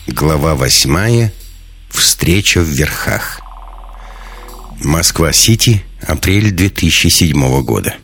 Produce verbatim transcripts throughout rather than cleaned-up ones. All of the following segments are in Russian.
Глава восьмая. Встреча в верхах. Москва-Сити, апрель две тысячи седьмого года.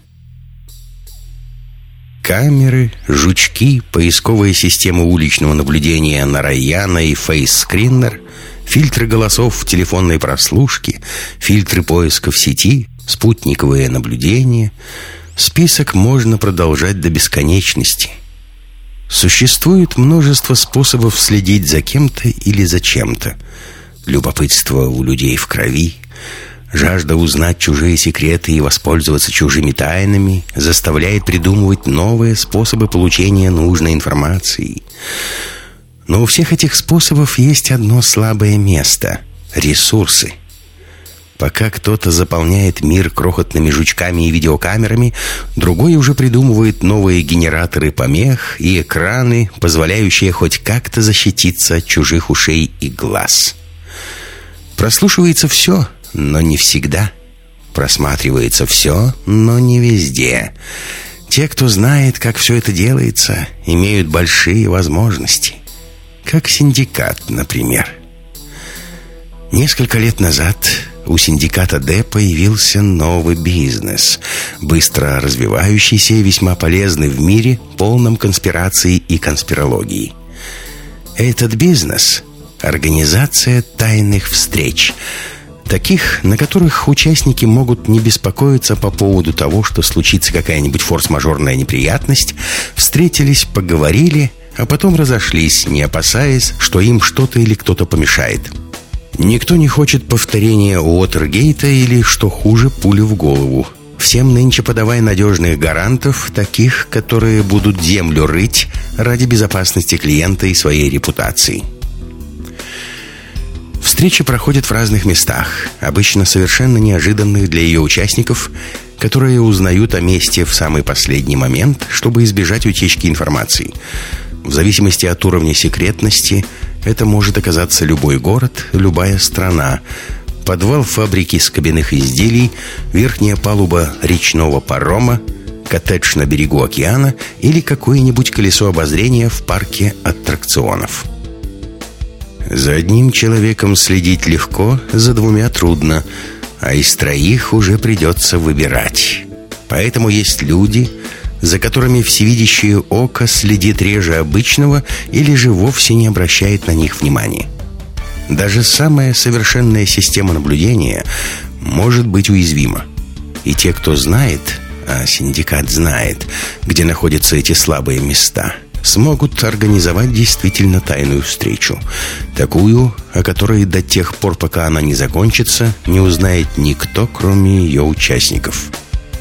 Камеры, жучки, поисковые системы уличного наблюдения Нараяна и фейс-скринер, фильтры голосов в телефонной прослушке, фильтры поиска в сети, спутниковые наблюдения. Список можно продолжать до бесконечности. Существует множество способов следить за кем-то или за чем-то. Любопытство у людей в крови, жажда узнать чужие секреты и воспользоваться чужими тайнами заставляет придумывать новые способы получения нужной информации. Но у всех этих способов есть одно слабое место — ресурсы. Пока кто-то заполняет мир крохотными жучками и видеокамерами, другой уже придумывает новые генераторы помех и экраны, позволяющие хоть как-то защититься от чужих ушей и глаз. Прослушивается все, но не всегда. Просматривается все, но не везде. Те, кто знает, как все это делается, имеют большие возможности. Как синдикат, например. Несколько лет назад у синдиката Д появился новый бизнес, быстро развивающийся и весьма полезный в мире, полном конспирации и конспирологии. Этот бизнес — организация тайных встреч, таких, на которых участники могут не беспокоиться по поводу того, что случится какая-нибудь форс-мажорная неприятность, встретились, поговорили, а потом разошлись, не опасаясь, что им что-то или кто-то помешает. Никто не хочет повторения Уотергейта или, что хуже, пули в голову. Всем нынче подавай надежных гарантов, таких, которые будут землю рыть ради безопасности клиента и своей репутации. Встречи проходят в разных местах, обычно совершенно неожиданных для ее участников, которые узнают о месте в самый последний момент, чтобы избежать утечки информации. В зависимости от уровня секретности это может оказаться любой город, любая страна, подвал фабрики скобяных изделий, верхняя палуба речного парома, коттедж на берегу океана или какое-нибудь колесо обозрения в парке аттракционов. За одним человеком следить легко, за двумя трудно, а из троих уже придется выбирать. Поэтому есть люди, за которыми всевидящее око следит реже обычного или же вовсе не обращает на них внимания. Даже самая совершенная система наблюдения может быть уязвима. И те, кто знает, а синдикат знает, где находятся эти слабые места, смогут организовать действительно тайную встречу. Такую, о которой до тех пор, пока она не закончится, не узнает никто, кроме ее участников.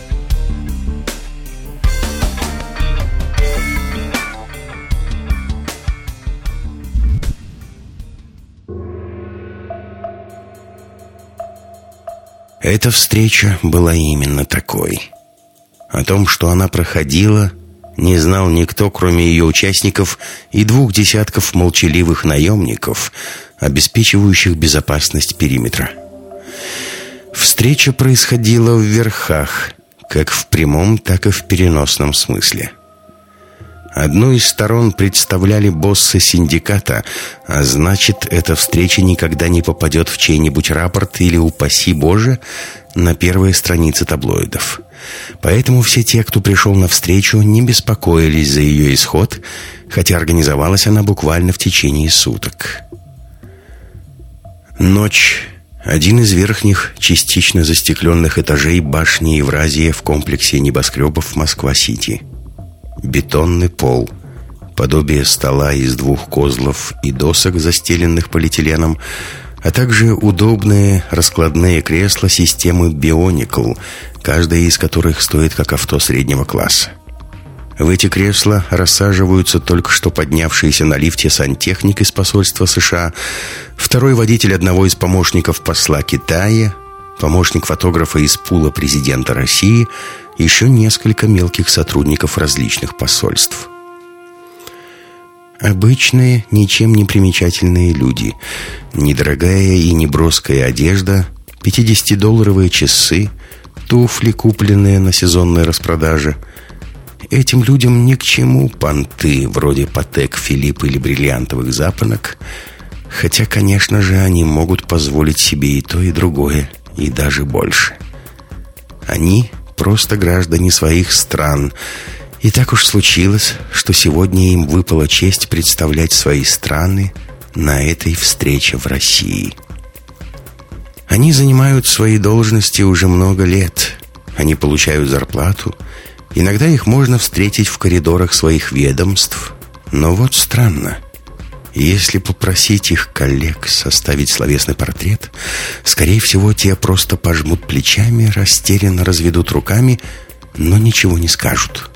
Эта встреча была именно такой. О том, что она проходила, не знал никто, кроме ее участников и двух десятков молчаливых наемников, обеспечивающих безопасность периметра. Встреча происходила в верхах, как в прямом, так и в переносном смысле. Одну из сторон представляли боссы синдиката, а значит, эта встреча никогда не попадет в чей-нибудь рапорт или, упаси Боже, на первые страницы таблоидов. Поэтому все те, кто пришел на встречу, не беспокоились за ее исход, хотя организовалась она буквально в течение суток. Ночь. Один из верхних, частично застекленных этажей башни Евразия в комплексе небоскребов Москва-Сити. Бетонный пол, подобие стола из двух козлов и досок, застеленных полиэтиленом, а также удобные раскладные кресла системы Bionicle, каждое из которых стоит как авто среднего класса. В эти кресла рассаживаются только что поднявшиеся на лифте сантехник из посольства США, второй водитель одного из помощников посла Китая, помощник фотографа из пула президента России, еще несколько мелких сотрудников различных посольств. Обычные, ничем не примечательные люди. Недорогая и неброская одежда, пятидесятидолларовые часы, туфли, купленные на сезонной распродаже. этим людям ни к чему понты вроде Патек Филипп или бриллиантовых запонок. Хотя, конечно же, они могут позволить себе и то, и другое, и даже больше. Они просто граждане своих стран. И так уж случилось, что сегодня им выпала честь представлять свои страны на этой встрече в России. Они занимают свои должности уже много лет. Они получают зарплату. Иногда их можно встретить в коридорах своих ведомств. Но вот странно. Если попросить их коллег составить словесный портрет, скорее всего, те просто пожмут плечами, растерянно разведут руками, но ничего не скажут.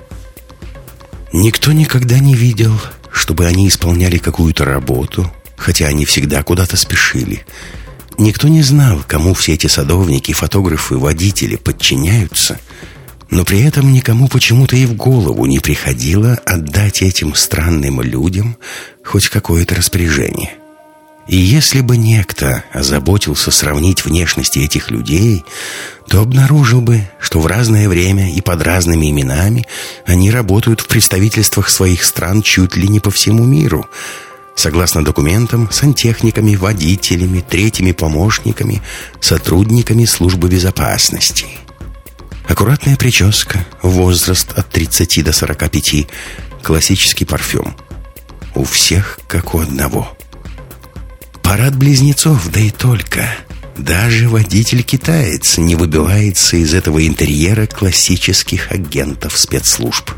Никто никогда не видел, чтобы они исполняли какую-то работу, хотя они всегда куда-то спешили. Никто не знал, кому все эти садовники, фотографы, водители подчиняются, но при этом никому почему-то и в голову не приходило отдать этим странным людям хоть какое-то распоряжение. И если бы некто озаботился сравнить внешности этих людей, то обнаружил бы, что в разное время и под разными именами они работают в представительствах своих стран чуть ли не по всему миру, согласно документам, сантехниками, водителями, третьими помощниками, сотрудниками службы безопасности. Аккуратная прическа, возраст от тридцати до сорока пяти, классический парфюм. У всех как у одного. Парад близнецов, да и только. Даже водитель-китаец не выбивается из этого интерьера классических агентов спецслужб.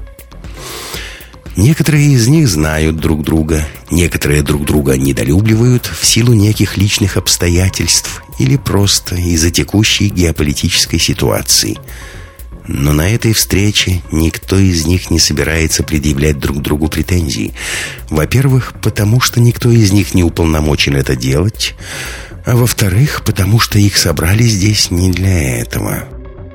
Некоторые из них знают друг друга, некоторые друг друга недолюбливают в силу неких личных обстоятельств или просто из-за текущей геополитической ситуации. Но на этой встрече никто из них не собирается предъявлять друг другу претензий. Во-первых, потому что никто из них не уполномочен это делать, а во-вторых, потому что их собрали здесь не для этого.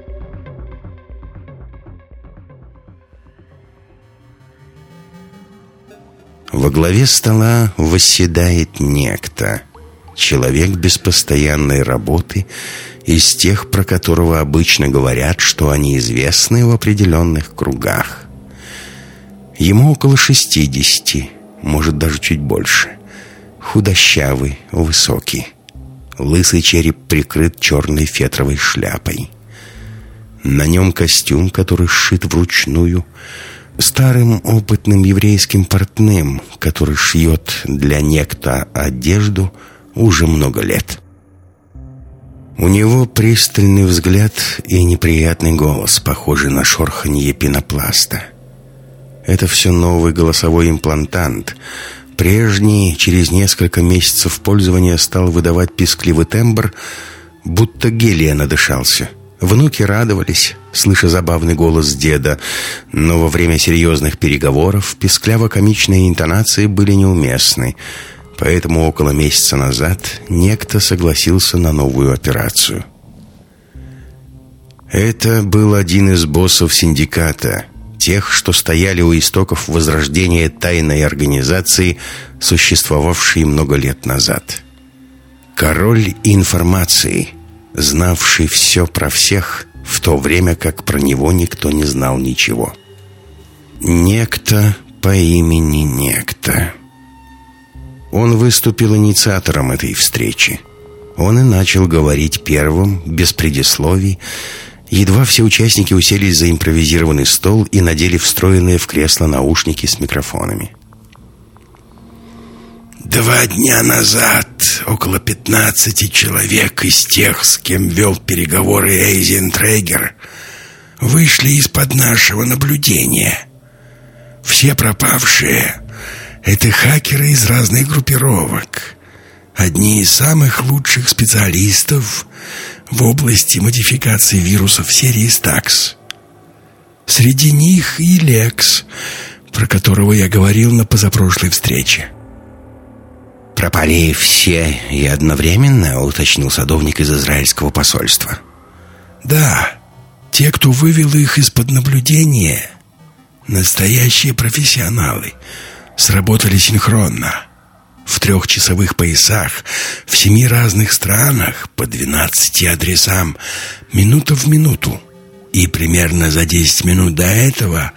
Во главе стола восседает некто, человек без постоянной работы, из тех, про которого обычно говорят, что они известны в определенных кругах. Ему около шестидесяти, может даже чуть больше. Худощавый, высокий. Лысый череп прикрыт черной фетровой шляпой. На нем костюм, который сшит вручную, старым опытным еврейским портным, который шьет для некто одежду уже много лет. У него пристальный взгляд и неприятный голос, похожий на шорханье пенопласта. Это все новый голосовой имплантант. Прежний через несколько месяцев пользования стал выдавать пискливый тембр, будто гелия надышался. Внуки радовались, слыша забавный голос деда, но во время серьезных переговоров пискляво-комичные интонации были неуместны. Поэтому около месяца назад некто согласился на новую операцию. Это был один из боссов синдиката, тех, что стояли у истоков возрождения тайной организации, существовавшей много лет назад. Король информации, знавший все про всех, в то время как про него никто не знал ничего. Некто по имени Некто. Он выступил инициатором этой встречи. Он и начал говорить первым, без предисловий. Едва все участники уселись за импровизированный стол и надели встроенные в кресло наушники с микрофонами. Два дня назад около пятнадцати человек из тех, с кем вел переговоры Эйзентрегер, вышли из-под нашего наблюдения. Все пропавшие — это хакеры из разных группировок. Одни из самых лучших специалистов в области модификации вирусов серии Стакс. Среди них и Лекс, про которого я говорил на позапрошлой встрече. «Пропали все и одновременно?» — уточнил садовник из израильского посольства. «Да, те, кто вывел их из-под наблюдения, настоящие профессионалы, сработали синхронно. В трехчасовых поясах, в семи разных странах, по двенадцати адресам, минута в минуту. И примерно за десять минут до этого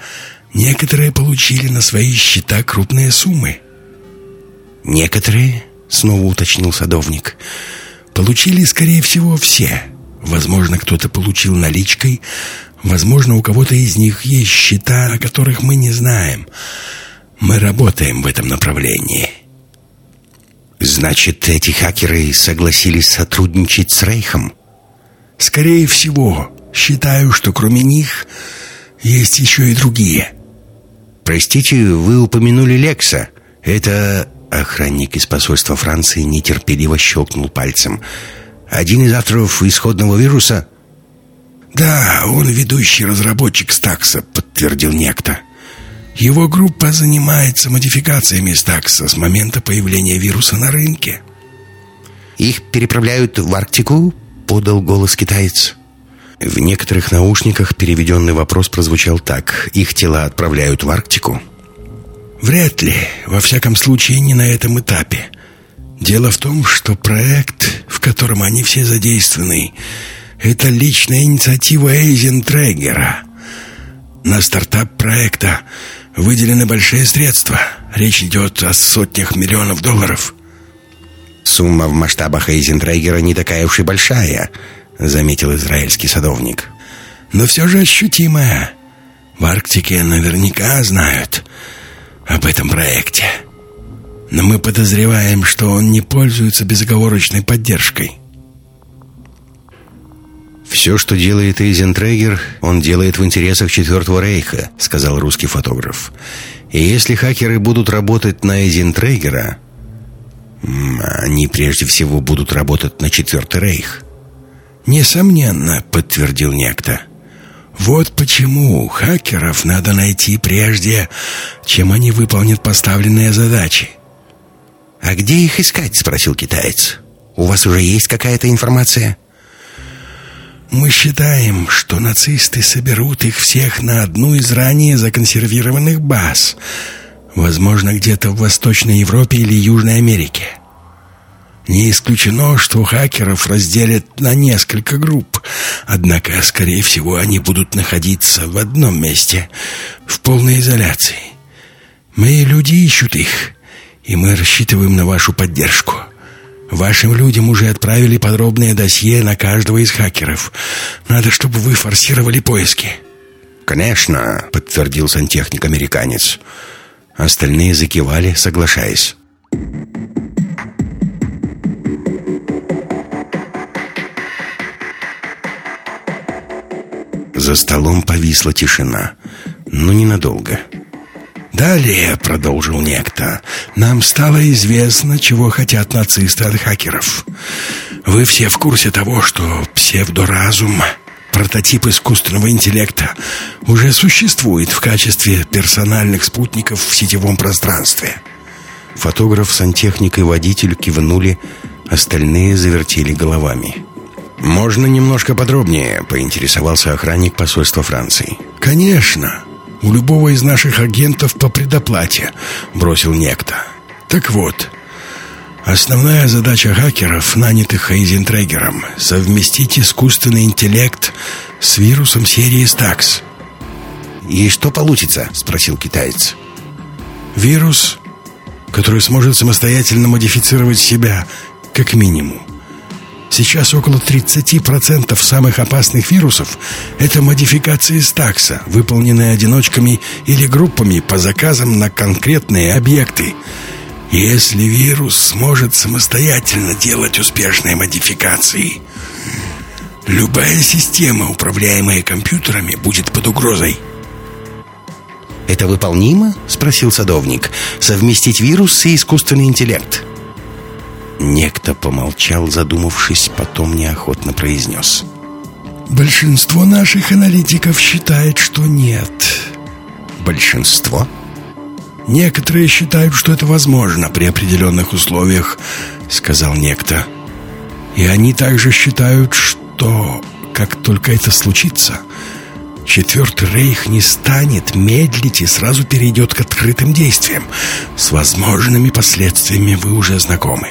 Некоторые получили на свои счета крупные суммы. Некоторые, снова уточнил садовник. Получили, скорее всего, все. Возможно, кто-то получил наличкой. Возможно, у кого-то из них есть счета, о которых мы не знаем. Мы работаем в этом направлении. Значит, эти хакеры согласились сотрудничать с Рейхом? Скорее всего. Считаю, что кроме них есть еще и другие. Простите, вы упомянули Лекса. Это... Охранник из посольства Франции нетерпеливо щелкнул пальцем. Один из авторов исходного вируса? Да, он ведущий разработчик Стакса, подтвердил некто. Его группа занимается модификациями Стакса с момента появления вируса на рынке. Их переправляют в Арктику? Подал голос китаец. В некоторых наушниках переведенный вопрос прозвучал так: их тела отправляют в Арктику? Вряд ли, во всяком случае не на этом этапе. Дело в том, что проект, в котором они все задействованы, это личная инициатива Эйзентрегера. На стартап проекта выделены большие средства. Речь идет о сотнях миллионов долларов. Сумма в масштабах Эйзентрегера не такая уж и большая, заметил израильский садовник. Но все же ощутимая. В Арктике наверняка знают об этом проекте. Но мы подозреваем, что он не пользуется безоговорочной поддержкой. «Все, что делает Эйзентрегер, он делает в интересах Четвертого Рейха», — сказал русский фотограф. «И если хакеры будут работать на Эйзентрегера, они прежде всего будут работать на Четвертый Рейх». «Несомненно», — подтвердил некто. «Вот почему хакеров надо найти прежде, чем они выполнят поставленные задачи». «А где их искать?» — спросил китаец. «У вас уже есть какая-то информация?» «Мы считаем, что нацисты соберут их всех на одну из ранее законсервированных баз. Возможно, где-то в Восточной Европе или Южной Америке. Не исключено, что хакеров разделят на несколько групп. Однако, скорее всего, они будут находиться в одном месте, в полной изоляции. Мои люди ищут их, и мы рассчитываем на вашу поддержку. Вашим людям уже отправили подробное досье на каждого из хакеров. Надо, чтобы вы форсировали поиски». «Конечно», — подтвердил сантехник-американец. Остальные закивали, соглашаясь. За столом повисла тишина, но ненадолго. «Далее», — продолжил некто, — «нам стало известно, чего хотят нацисты от хакеров. Вы все в курсе того, что псевдоразум, прототип искусственного интеллекта, уже существует в качестве персональных спутников в сетевом пространстве». Фотограф, сантехник и водитель кивнули, остальные завертели головами. «Можно немножко подробнее?» — поинтересовался охранник посольства Франции. «Конечно. У любого из наших агентов по предоплате», — бросил некто. «Так вот, основная задача хакеров, нанятых Эйзентрегером, совместить искусственный интеллект с вирусом серии Стакс». «И что получится?» — спросил китаец. «Вирус, который сможет самостоятельно модифицировать себя, как минимум. Сейчас около тридцать процентов самых опасных вирусов — это модификации Стакса, выполненные одиночками или группами по заказам на конкретные объекты. Если вирус сможет самостоятельно делать успешные модификации, любая система, управляемая компьютерами, будет под угрозой». «Это выполнимо?» — спросил садовник. «Совместить вирус и искусственный интеллект?» Некто помолчал, задумавшись, потом неохотно произнес: «Большинство наших аналитиков считает, что нет». «Большинство?» «Некоторые считают, что это возможно при определенных условиях», — сказал некто. «И они также считают, что, как только это случится, Четвертый Рейх не станет медлить и сразу перейдет к открытым действиям. С возможными последствиями вы уже знакомы».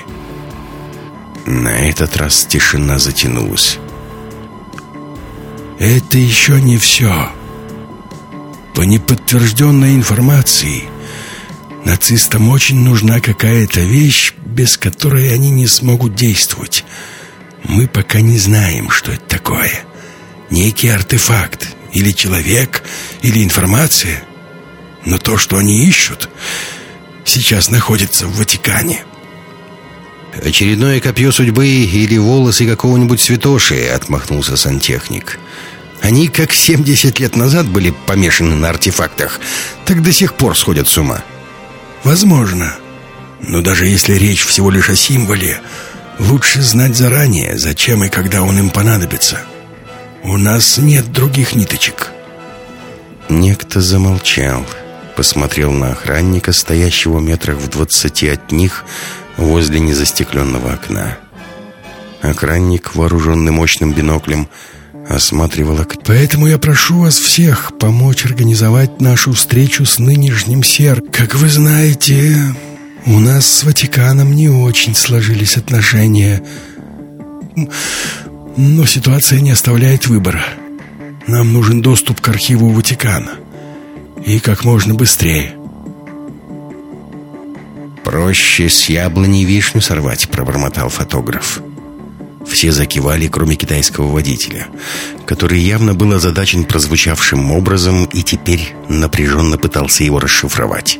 На этот раз тишина затянулась. «Это еще не все. По неподтвержденной информации, нацистам очень нужна какая-то вещь, без которой они не смогут действовать. Мы пока не знаем, что это такое. Некий артефакт, или человек, или информация. Но то, что они ищут, сейчас находится в Ватикане. «Очередное копье судьбы или волосы какого-нибудь святоши», — отмахнулся сантехник. «Они, как семьдесят лет назад были помешаны на артефактах, так до сих пор сходят с ума». Возможно. Но даже если речь всего лишь о символе, лучше знать заранее, зачем и когда он им понадобится. У нас нет других ниточек. Некто замолчал, посмотрел на охранника, стоящего метрах в двадцати от них возле незастекленного окна. Охранник, вооруженный мощным биноклем, осматривал окно. Поэтому я прошу вас всех помочь организовать нашу встречу с нынешним сер. Как вы знаете, у нас с Ватиканом не очень сложились отношения. Но ситуация не оставляет выбора. Нам нужен доступ к архиву Ватикана. И как можно быстрее. «Проще с яблони вишню сорвать», — пробормотал фотограф. Все закивали, кроме китайского водителя, который явно был озадачен прозвучавшим образом и теперь напряженно пытался его расшифровать.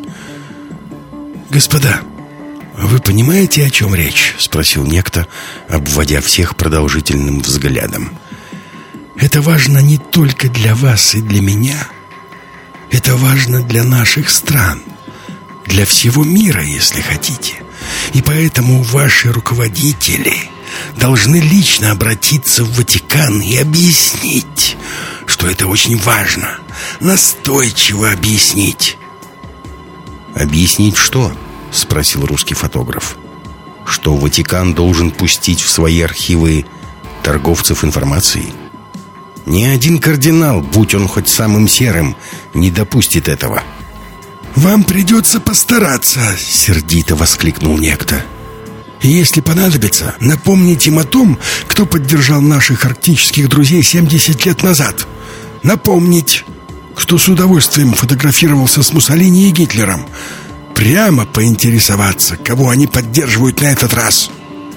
«Господа, вы понимаете, о чем речь?» — спросил некто, обводя всех продолжительным взглядом. «Это важно не только для вас и для меня. Это важно для наших стран, для всего мира, если хотите. И поэтому ваши руководители должны лично обратиться в Ватикан и объяснить, что это очень важно, настойчиво объяснить». «Объяснить что?» — спросил русский фотограф. «Что Ватикан должен пустить в свои архивы торговцев информацией? Ни один кардинал, будь он хоть самым серым, не допустит этого». «Вам придется постараться», — сердито воскликнул некто. «И если понадобится, напомните им о том, кто поддержал наших арктических друзей семьдесят лет назад. Напомнить, кто с удовольствием фотографировался с Муссолини и Гитлером. Прямо поинтересоваться, кого они поддерживают на этот раз».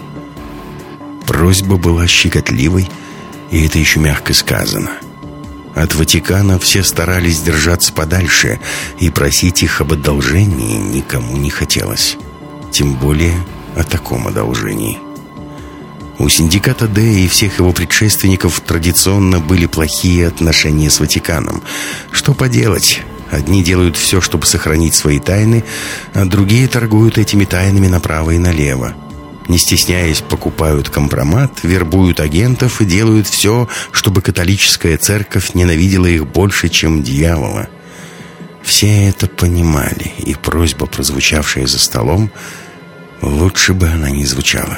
Просьба была щекотливой, и это еще мягко сказано. От Ватикана все старались держаться подальше, и просить их об одолжении никому не хотелось. Тем более о таком одолжении. У синдиката Д и всех его предшественников традиционно были плохие отношения с Ватиканом. Что поделать? Одни делают все, чтобы сохранить свои тайны, а другие торгуют этими тайнами направо и налево. Не стесняясь, покупают компромат, вербуют агентов и делают все, чтобы католическая церковь ненавидела их больше, чем дьявола. Все это понимали, и просьба, прозвучавшая за столом, лучше бы она не звучала.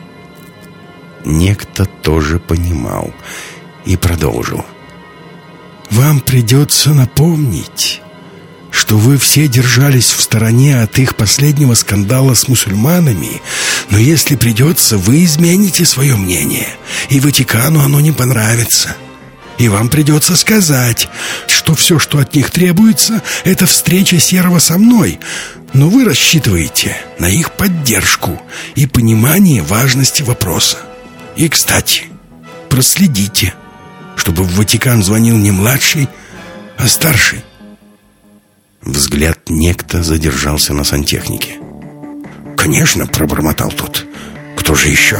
Некто тоже понимал и продолжил. «Вам придется напомнить, что вы все держались в стороне от их последнего скандала с мусульманами, но если придется, вы измените свое мнение, и Ватикану оно не понравится. И вам придется сказать, что все, что от них требуется, это встреча Серого со мной, но вы рассчитываете на их поддержку и понимание важности вопроса. И, кстати, проследите, чтобы в Ватикан звонил не младший, а старший». Взгляд некто задержался на сантехнике. «Конечно», — пробормотал тот. «Кто же еще?»